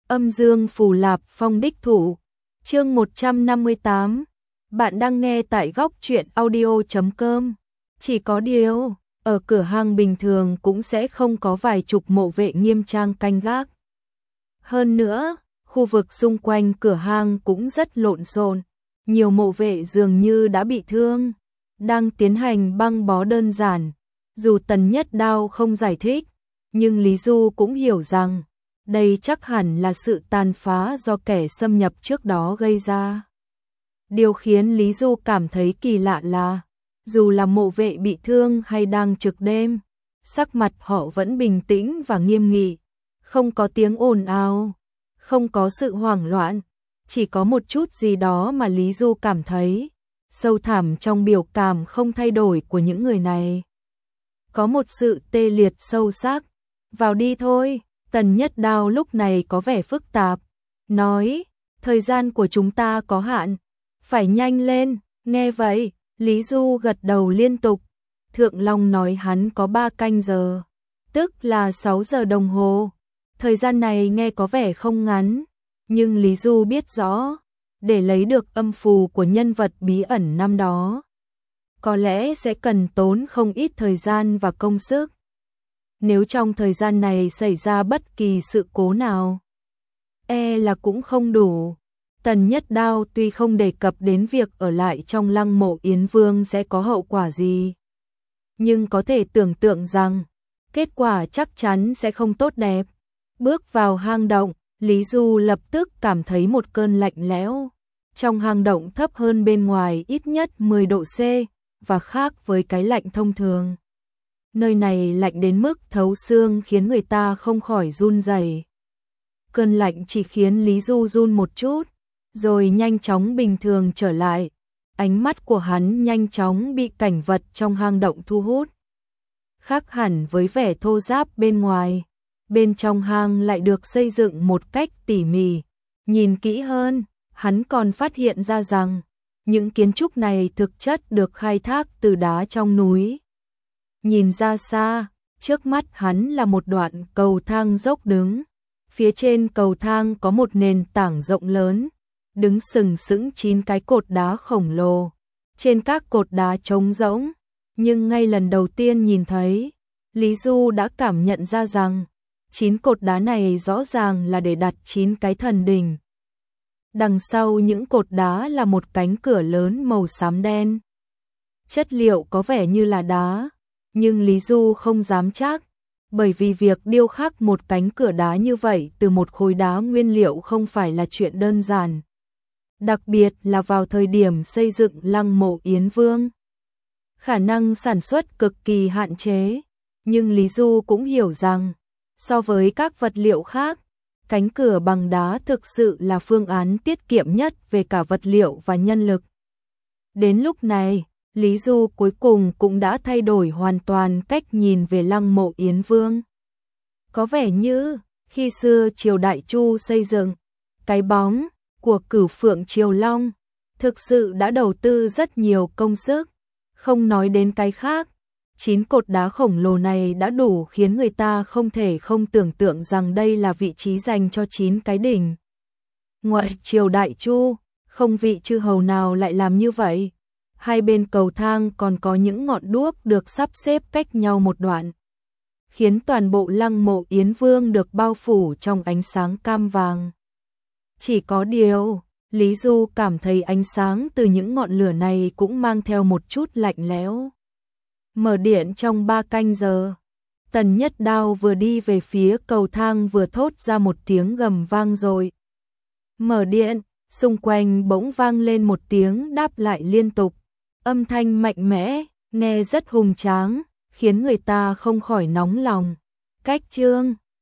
Âm dương phù lạp phong đích thủ. Chương 158. Bạn đang nghe tại góc truyện audio.com. Chỉ có điều, ở cửa hàng bình thường cũng sẽ không có vài chục mộ vệ nghiêm trang canh gác. Hơn nữa, khu vực xung quanh cửa hàng cũng rất lộn xộn, nhiều mộ vệ dường như đã bị thương, đang tiến hành băng bó đơn giản. Dù Tần Nhất Đao không giải thích, nhưng Lý Du cũng hiểu rằng đây chắc hẳn là sự tàn phá do kẻ xâm nhập trước đó gây ra. Điều khiến Lý Du cảm thấy kỳ lạ là, dù là mộ vệ bị thương hay đang trực đêm, sắc mặt họ vẫn bình tĩnh và nghiêm nghị, không có tiếng ồn ào, không có sự hoảng loạn, chỉ có một chút gì đó mà Lý Du cảm thấy sâu thẳm trong biểu cảm không thay đổi của những người này. Có một sự tê liệt sâu sắc. Vào đi thôi. Tần Nhất Đao lúc này có vẻ phức tạp, nói, thời gian của chúng ta có hạn, phải nhanh lên. Nghe vậy, Lý Du gật đầu liên tục. Thượng Long nói hắn có 3 canh giờ, tức là 6 giờ đồng hồ. Thời gian này nghe có vẻ không ngắn, nhưng Lý Du biết rõ, để lấy được âm phù của nhân vật bí ẩn năm đó, có lẽ sẽ cần tốn không ít thời gian và công sức. Nếu trong thời gian này xảy ra bất kỳ sự cố nào, là cũng không đủ. Tần Nhất Đao tuy không đề cập đến việc ở lại trong lăng mộ Yến Vương sẽ có hậu quả gì, nhưng có thể tưởng tượng rằng kết quả chắc chắn sẽ không tốt đẹp. Bước vào hang động, Lý Du lập tức cảm thấy một cơn lạnh lẽo. Trong hang động thấp hơn bên ngoài ít nhất 10 độ C, và khác với cái lạnh thông thường. Nơi này lạnh đến mức thấu xương khiến người ta không khỏi run rẩy. Cơn lạnh chỉ khiến Lý Du run một chút, rồi nhanh chóng bình thường trở lại. Ánh mắt của hắn nhanh chóng bị cảnh vật trong hang động thu hút. Khác hẳn với vẻ thô ráp bên ngoài, bên trong hang lại được xây dựng một cách tỉ mỉ. Nhìn kỹ hơn, hắn còn phát hiện ra rằng những kiến trúc này thực chất được khai thác từ đá trong núi. Nhìn ra xa, trước mắt hắn là một đoạn cầu thang dốc đứng. Phía trên cầu thang có một nền tảng rộng lớn, đứng sừng sững 9 cái cột đá khổng lồ. Trên các cột đá trống rỗng, nhưng ngay lần đầu tiên nhìn thấy, Lý Du đã cảm nhận ra rằng 9 cột đá này rõ ràng là để đặt 9 cái thần đình. Đằng sau những cột đá là một cánh cửa lớn màu xám đen. Chất liệu có vẻ như là đá, nhưng Lý Du không dám chắc, bởi vì việc điêu khắc một cánh cửa đá như vậy từ một khối đá nguyên liệu không phải là chuyện đơn giản. Đặc biệt là vào thời điểm xây dựng lăng mộ Yến Vương. Khả năng sản xuất cực kỳ hạn chế, nhưng Lý Du cũng hiểu rằng, so với các vật liệu khác, cánh cửa bằng đá thực sự là phương án tiết kiệm nhất về cả vật liệu và nhân lực. Đến lúc này, Lý Du cuối cùng cũng đã thay đổi hoàn toàn cách nhìn về lăng mộ Yến Vương. Có vẻ như, khi xưa triều Đại Chu xây dựng, cái bóng của Cửu Phượng Triều Long thực sự đã đầu tư rất nhiều công sức. Không nói đến cái khác, 9 cột đá khổng lồ này đã đủ khiến người ta không thể không tưởng tượng rằng đây là vị trí dành cho 9 cái đỉnh. Ngoại triều Đại Chu, không vị chư hầu nào lại làm như vậy. Hai bên cầu thang còn có những ngọn đuốc được sắp xếp cách nhau một đoạn, khiến toàn bộ lăng mộ Yến Vương được bao phủ trong ánh sáng cam vàng. Chỉ có điều, Lý Du cảm thấy ánh sáng từ những ngọn lửa này cũng mang theo một chút lạnh lẽo. Mở điện trong 3 canh giờ. Tần Nhất Đao vừa đi về phía cầu thang vừa thốt ra một tiếng gầm vang rồi. Mở điện, xung quanh bỗng vang lên một tiếng đáp lại liên tục. Âm thanh mạnh mẽ, nghe rất hùng tráng, khiến người ta không khỏi nóng lòng. Cách chương